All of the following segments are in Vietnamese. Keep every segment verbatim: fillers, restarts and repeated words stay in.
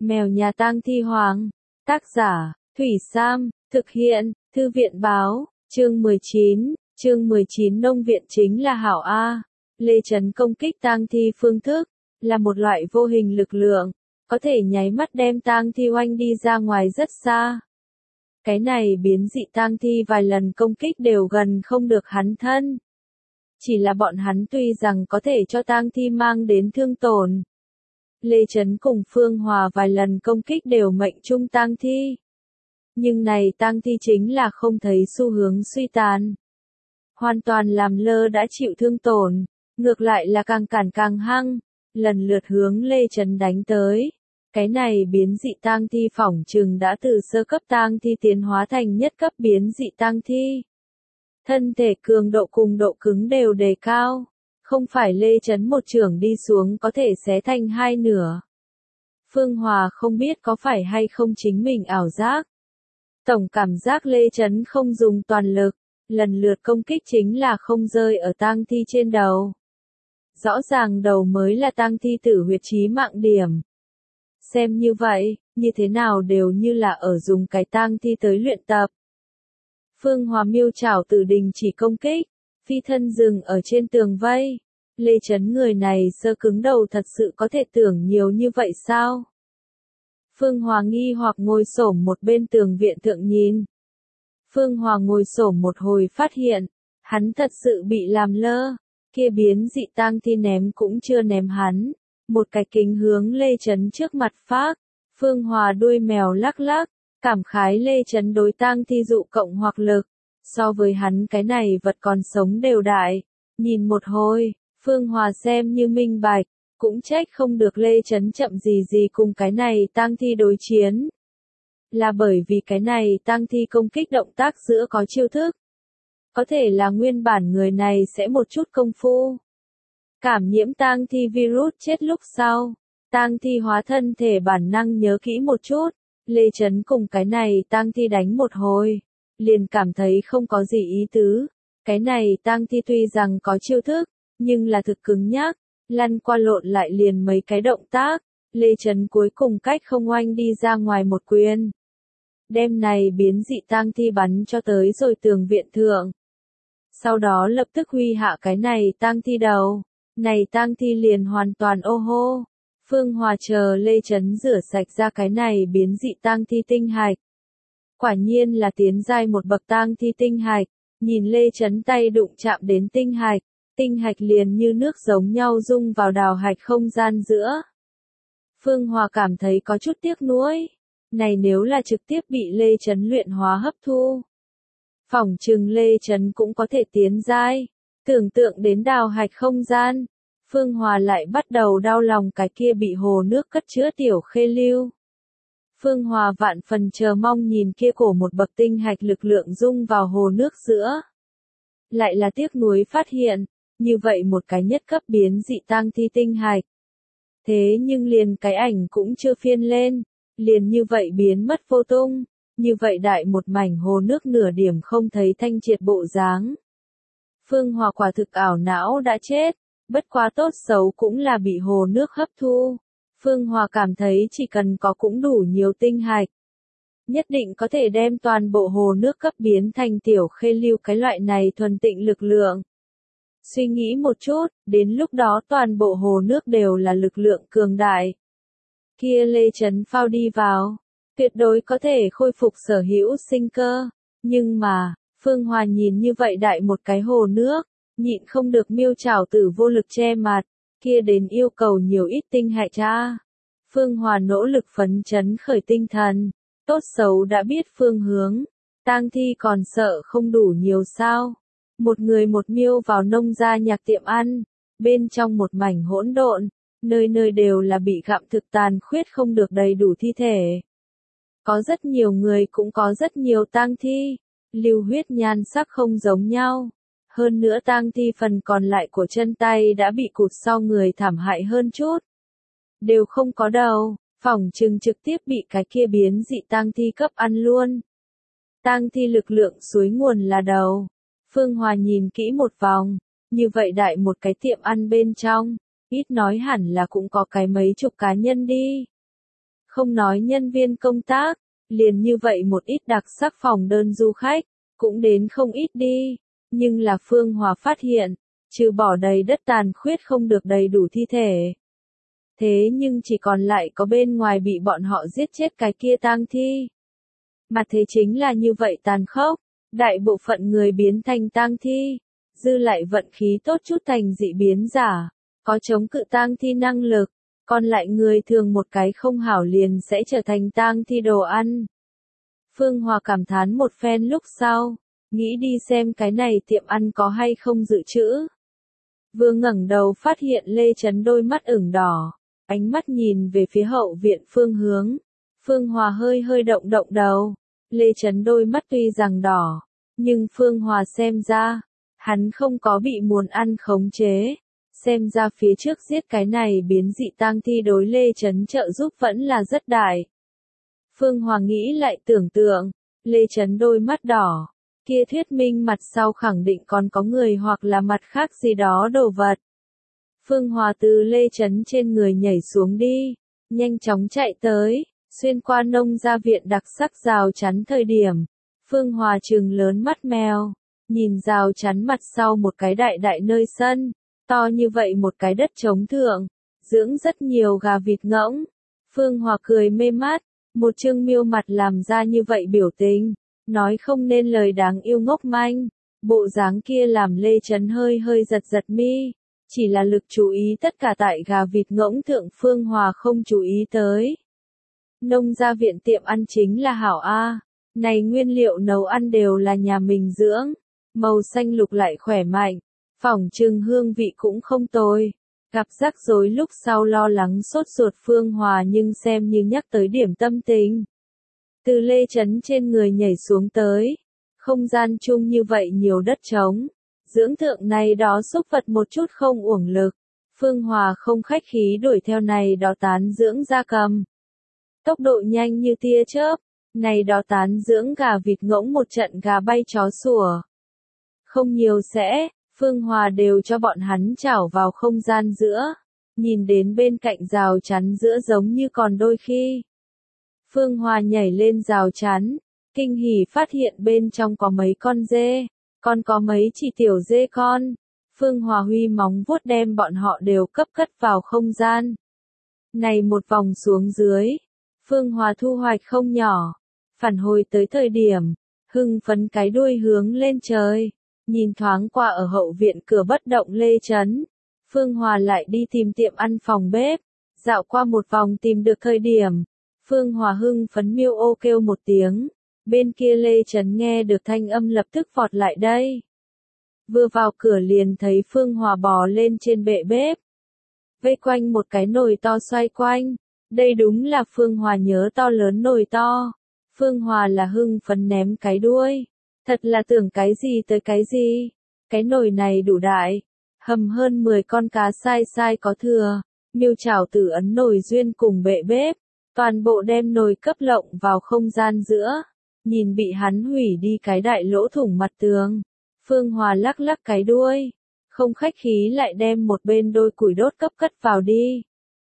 Mèo nhà tang thi hoàng. Tác giả, Thủy Sam, thực hiện, Thư viện báo, chương mười chín, chương mười chín nông viện chính là Hảo A. Lê Trấn công kích tang thi phương thức, là một loại vô hình lực lượng, có thể nháy mắt đem tang thi oanh đi ra ngoài rất xa. Cái này biến dị tang thi vài lần công kích đều gần không được hắn thân. Chỉ là bọn hắn tuy rằng có thể cho tang thi mang đến thương tổn. Lê Trấn cùng Phương Hòa vài lần công kích đều mệnh trung tang thi. Nhưng này tang thi chính là không thấy xu hướng suy tàn. Hoàn toàn làm lơ đã chịu thương tổn, ngược lại là càng cản càng hăng, lần lượt hướng Lê Trấn đánh tới. Cái này biến dị tang thi phỏng chừng đã từ sơ cấp tang thi tiến hóa thành nhất cấp biến dị tang thi. Thân thể cường độ cùng độ cứng đều đề cao, không phải Lê Trấn một chưởng đi xuống có thể xé thành hai nửa. Phương Hòa không biết có phải hay không chính mình ảo giác. Tổng cảm giác Lê Trấn không dùng toàn lực, lần lượt công kích chính là không rơi ở tang thi trên đầu. Rõ ràng đầu mới là tang thi tử huyệt chí mạng điểm. Xem như vậy, như thế nào đều như là ở dùng cái tang thi tới luyện tập. Phương Hòa miêu chảo tử đình chỉ công kích, phi thân dừng ở trên tường vây. Lê Trấn người này sơ cứng đầu thật sự có thể tưởng nhiều như vậy sao? Phương Hòa nghi hoặc ngồi xổm một bên tường viện thượng nhìn. Phương Hòa ngồi xổm một hồi phát hiện, hắn thật sự bị làm lơ, kia biến dị tang thi ném cũng chưa ném hắn. Một cái kính hướng Lê Trấn trước mặt phác, Phương Hòa đuôi mèo lắc lắc, cảm khái Lê Trấn đối tang thi dụ cộng hoặc lực, so với hắn cái này vật còn sống đều đại, nhìn một hồi, Phương Hòa xem như minh bạch, cũng trách không được Lê Trấn chậm gì gì cùng cái này tang thi đối chiến. Là bởi vì cái này tang thi công kích động tác giữa có chiêu thức. Có thể là nguyên bản người này sẽ một chút công phu. Cảm nhiễm tang thi virus chết lúc sau, tang thi hóa thân thể bản năng nhớ kỹ một chút, Lê Trấn cùng cái này tang thi đánh một hồi, liền cảm thấy không có gì ý tứ, cái này tang thi tuy rằng có chiêu thức, nhưng là thực cứng nhắc, lăn qua lộn lại liền mấy cái động tác, Lê Trấn cuối cùng cách không oanh đi ra ngoài một quyền. Đêm này biến dị tang thi bắn cho tới rồi tường viện thượng. Sau đó lập tức huy hạ cái này tang thi đầu. Này tang thi liền hoàn toàn ô hô. Phương Hòa chờ Lê Trấn rửa sạch ra cái này biến dị tang thi tinh hạch. Quả nhiên là tiến giai một bậc tang thi tinh hạch, nhìn Lê Trấn tay đụng chạm đến tinh hạch, tinh hạch liền như nước giống nhau dung vào đào hạch không gian giữa. Phương Hòa cảm thấy có chút tiếc nuối, này nếu là trực tiếp bị Lê Trấn luyện hóa hấp thu. Phỏng chừng Lê Trấn cũng có thể tiến giai. Tưởng tượng đến đào hạch không gian, Phương Hòa lại bắt đầu đau lòng cái kia bị hồ nước cất chứa tiểu khê lưu. Phương Hòa vạn phần chờ mong nhìn kia cổ một bậc tinh hạch lực lượng dung vào hồ nước giữa. Lại là tiếc nuối phát hiện, như vậy một cái nhất cấp biến dị tang thi tinh hạch. Thế nhưng liền cái ảnh cũng chưa phiên lên, liền như vậy biến mất vô tung, như vậy đại một mảnh hồ nước nửa điểm không thấy thanh triệt bộ dáng. Phương Hòa quả thực ảo não đã chết, bất quá tốt xấu cũng là bị hồ nước hấp thu. Phương Hòa cảm thấy chỉ cần có cũng đủ nhiều tinh hạch, nhất định có thể đem toàn bộ hồ nước cấp biến thành tiểu khê lưu cái loại này thuần tịnh lực lượng. Suy nghĩ một chút, đến lúc đó toàn bộ hồ nước đều là lực lượng cường đại. Kia Lê Trấn phao đi vào, tuyệt đối có thể khôi phục sở hữu sinh cơ, nhưng mà, Phương Hòa nhìn như vậy đại một cái hồ nước, nhịn không được miêu chảo tử vô lực che mặt, kia đến yêu cầu nhiều ít tinh hạch cha. Phương Hòa nỗ lực phấn chấn khởi tinh thần, tốt xấu đã biết phương hướng, tang thi còn sợ không đủ nhiều sao. Một người một miêu vào nông gia nhạc tiệm ăn, bên trong một mảnh hỗn độn, nơi nơi đều là bị gặm thực tàn khuyết không được đầy đủ thi thể. Có rất nhiều người cũng có rất nhiều tang thi. Lưu huyết nhan sắc không giống nhau. Hơn nữa tang thi phần còn lại của chân tay đã bị cụt sau người thảm hại hơn chút. Đều không có đầu, phỏng chừng trực tiếp bị cái kia biến dị tang thi cấp ăn luôn. Tang thi lực lượng suối nguồn là đầu. Phương Hòa nhìn kỹ một vòng, như vậy đại một cái tiệm ăn bên trong, ít nói hẳn là cũng có cái mấy chục cá nhân đi. Không nói nhân viên công tác, liền như vậy một ít đặc sắc phòng đơn du khách, cũng đến không ít đi. Nhưng là Phương Hòa phát hiện, trừ bỏ đầy đất tàn khuyết không được đầy đủ thi thể. Thế nhưng chỉ còn lại có bên ngoài bị bọn họ giết chết cái kia tang thi. Mà thế chính là như vậy tàn khốc, đại bộ phận người biến thành tang thi, dư lại vận khí tốt chút thành dị biến giả, có chống cự tang thi năng lực, còn lại người thường một cái không hảo liền sẽ trở thành tang thi đồ ăn. Phương Hòa cảm thán một phen lúc sau, nghĩ đi xem cái này tiệm ăn có hay không dự trữ. Vừa ngẩng đầu phát hiện Lê Trấn đôi mắt ửng đỏ, ánh mắt nhìn về phía hậu viện phương hướng. Phương Hòa hơi hơi động động đầu, Lê Trấn đôi mắt tuy rằng đỏ, nhưng Phương Hòa xem ra, hắn không có bị muốn ăn khống chế. Xem ra phía trước giết cái này biến dị tang thi đối Lê Trấn trợ giúp vẫn là rất đại. Phương Hòa nghĩ lại tưởng tượng, Lê Trấn đôi mắt đỏ, kia thuyết minh mặt sau khẳng định còn có người hoặc là mặt khác gì đó đồ vật. Phương Hòa từ Lê Trấn trên người nhảy xuống đi, nhanh chóng chạy tới, xuyên qua nông gia viện đặc sắc rào chắn thời điểm. Phương Hòa trừng lớn mắt mèo, nhìn rào chắn mặt sau một cái đại đại nơi sân, to như vậy một cái đất trống thượng, dưỡng rất nhiều gà vịt ngỗng. Phương Hòa cười mê mắt, một trương miêu mặt làm ra như vậy biểu tình, nói không nên lời đáng yêu ngốc manh, bộ dáng kia làm Lê Trấn hơi hơi giật giật mi, chỉ là lực chú ý tất cả tại gà vịt ngỗng thượng Phương Hòa không chú ý tới. Nông gia viện tiệm ăn chính là hảo A, này nguyên liệu nấu ăn đều là nhà mình dưỡng, màu xanh lục lại khỏe mạnh, phỏng chừng hương vị cũng không tồi. Gặp rắc rối lúc sau lo lắng sốt ruột Phương Hòa nhưng xem như nhắc tới điểm tâm tình. Từ Lê Trấn trên người nhảy xuống tới, không gian chung như vậy nhiều đất trống, dưỡng thượng này đó xúc vật một chút không uổng lực. Phương Hòa không khách khí đuổi theo này đó tán dưỡng gia cầm. Tốc độ nhanh như tia chớp, này đó tán dưỡng gà vịt ngỗng một trận gà bay chó sủa. Không nhiều sẽ, Phương Hòa đều cho bọn hắn chảo vào không gian giữa, nhìn đến bên cạnh rào chắn giữa giống như còn đôi khi. Phương Hòa nhảy lên rào chắn, kinh hỉ phát hiện bên trong có mấy con dê, còn có mấy chỉ tiểu dê con. Phương Hòa huy móng vuốt đem bọn họ đều cấp cất vào không gian. Này một vòng xuống dưới, Phương Hòa thu hoạch không nhỏ, phản hồi tới thời điểm, hưng phấn cái đuôi hướng lên trời. Nhìn thoáng qua ở hậu viện cửa bất động Lê Trấn, Phương Hòa lại đi tìm tiệm ăn phòng bếp, dạo qua một vòng tìm được thời điểm, Phương Hòa hưng phấn miêu ô kêu một tiếng, bên kia Lê Trấn nghe được thanh âm lập tức vọt lại đây. Vừa vào cửa liền thấy Phương Hòa bò lên trên bệ bếp, vây quanh một cái nồi to xoay quanh, đây đúng là Phương Hòa nhớ to lớn nồi to. Phương Hòa là hưng phấn ném cái đuôi. Thật là tưởng cái gì tới cái gì, cái nồi này đủ đại, hầm hơn mười con cá sai sai có thừa, miêu chảo tử ấn nồi duyên cùng bệ bếp, toàn bộ đem nồi cấp lộng vào không gian giữa, nhìn bị hắn hủy đi cái đại lỗ thủng mặt tường. Phương Hòa lắc lắc cái đuôi, không khách khí lại đem một bên đôi củi đốt cấp cất vào đi.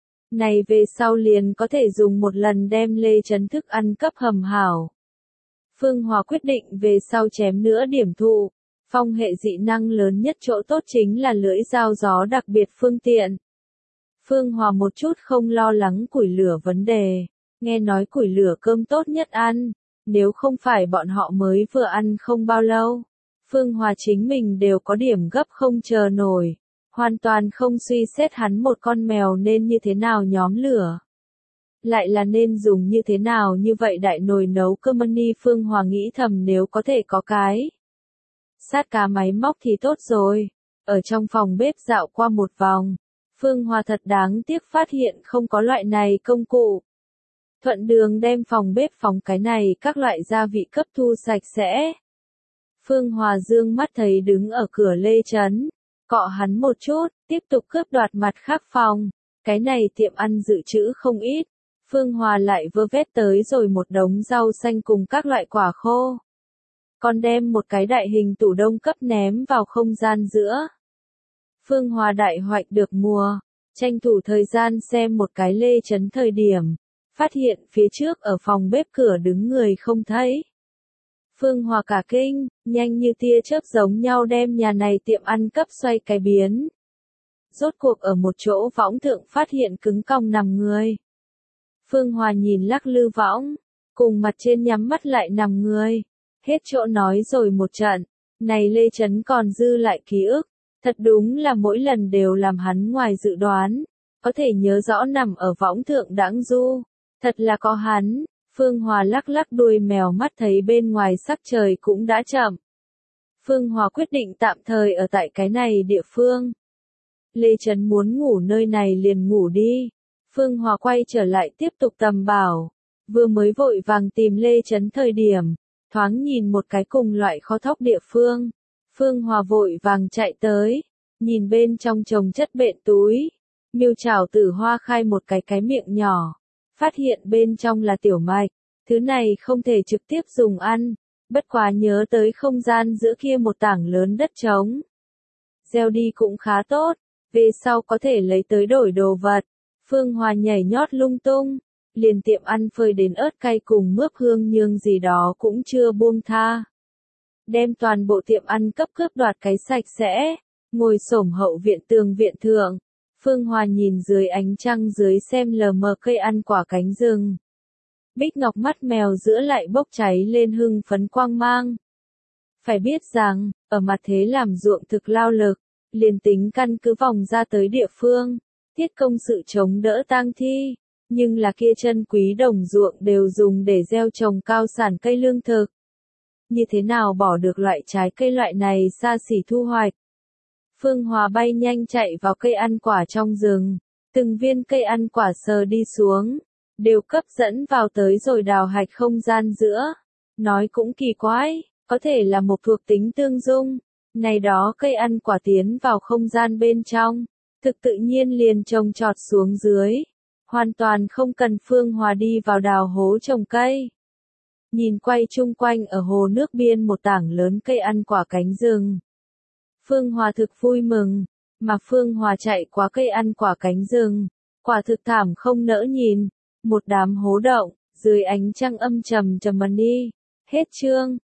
Này về sau liền có thể dùng một lần đem Lê Trấn thức ăn cấp hầm hảo. Phương Hòa quyết định về sau chém nữa điểm thụ, phong hệ dị năng lớn nhất chỗ tốt chính là lưỡi dao gió đặc biệt phương tiện. Phương Hòa một chút không lo lắng củi lửa vấn đề, nghe nói củi lửa cơm tốt nhất ăn, nếu không phải bọn họ mới vừa ăn không bao lâu. Phương Hòa chính mình đều có điểm gấp không chờ nổi, hoàn toàn không suy xét hắn một con mèo nên như thế nào nhóm lửa. Lại là nên dùng như thế nào như vậy đại nồi nấu cơm ni. Phương Hòa nghĩ thầm nếu có thể có cái sát cá máy móc thì tốt rồi. Ở trong phòng bếp dạo qua một vòng, Phương Hòa thật đáng tiếc phát hiện không có loại này công cụ. Thuận đường đem phòng bếp phóng cái này các loại gia vị cấp thu sạch sẽ. Phương Hòa dương mắt thấy đứng ở cửa Lê Trấn, cọ hắn một chút, tiếp tục cướp đoạt mặt khác phòng. Cái này tiệm ăn dự trữ không ít. Phương Hòa lại vơ vét tới rồi một đống rau xanh cùng các loại quả khô. Còn đem một cái đại hình tủ đông cấp ném vào không gian giữa. Phương Hòa đại hoạch được mùa, tranh thủ thời gian xem một cái Lê Trấn thời điểm. phát hiện phía trước ở phòng bếp cửa đứng người không thấy. Phương Hòa cả kinh, nhanh như tia chớp giống nhau đem nhà này tiệm ăn cấp xoay cái biến. Rốt cuộc ở một chỗ võng thượng phát hiện cứng cong nằm người. Phương Hòa nhìn lắc lư võng, cùng mặt trên nhắm mắt lại nằm người. Hết chỗ nói rồi một trận, này Lê Chấn còn dư lại ký ức. Thật đúng là mỗi lần đều làm hắn ngoài dự đoán, có thể nhớ rõ nằm ở võng thượng đãng du. Thật là có hắn. Phương Hòa lắc lắc đuôi mèo mắt thấy bên ngoài sắc trời cũng đã chậm. Phương Hòa quyết định tạm thời ở tại cái này địa phương. Lê Chấn muốn ngủ nơi này liền ngủ đi. Phương Hòa quay trở lại tiếp tục tầm bảo. Vừa mới vội vàng tìm Lê Chấn thời điểm, thoáng nhìn một cái cùng loại khó thóc địa phương. Phương Hòa vội vàng chạy tới, nhìn bên trong chồng chất bện túi. Miêu Trảo Tử Hoa khai một cái cái miệng nhỏ. Phát hiện bên trong là tiểu mạch, thứ này không thể trực tiếp dùng ăn, bất quá nhớ tới không gian giữa kia một tảng lớn đất trống. Gieo đi cũng khá tốt, về sau có thể lấy tới đổi đồ vật. Phương Hòa nhảy nhót lung tung, liền tiệm ăn phơi đến ớt cay cùng mướp hương nhương gì đó cũng chưa buông tha. Đem toàn bộ tiệm ăn cấp cướp đoạt cái sạch sẽ, ngồi xổm hậu viện tường viện thượng. Phương Hòa nhìn dưới ánh trăng dưới xem lờ mờ cây ăn quả cánh rừng. Bích ngọc mắt mèo giữa lại bốc cháy lên hưng phấn quang mang. Phải biết rằng, ở mặt thế làm ruộng thực lao lực, liền tính căn cứ vòng ra tới địa phương, thiết công sự chống đỡ tang thi, nhưng là kia chân quý đồng ruộng đều dùng để gieo trồng cao sản cây lương thực. Như thế nào bỏ được loại trái cây loại này xa xỉ thu hoạch? Phương Hòa bay nhanh chạy vào cây ăn quả trong rừng, từng viên cây ăn quả sờ đi xuống, đều cấp dẫn vào tới rồi đào hạch không gian giữa. Nói cũng kỳ quái, có thể là một thuộc tính tương dung, này đó cây ăn quả tiến vào không gian bên trong, thực tự nhiên liền trồng trọt xuống dưới, hoàn toàn không cần Phương Hòa đi vào đào hố trồng cây. Nhìn quay chung quanh ở hồ nước biên một tảng lớn cây ăn quả cánh rừng. Phương Hòa thực vui mừng, mà Phương Hòa chạy qua cây ăn quả cánh rừng, quả thực thảm không nỡ nhìn, một đám hố động, dưới ánh trăng âm trầm trầm mần đi. Hết chương.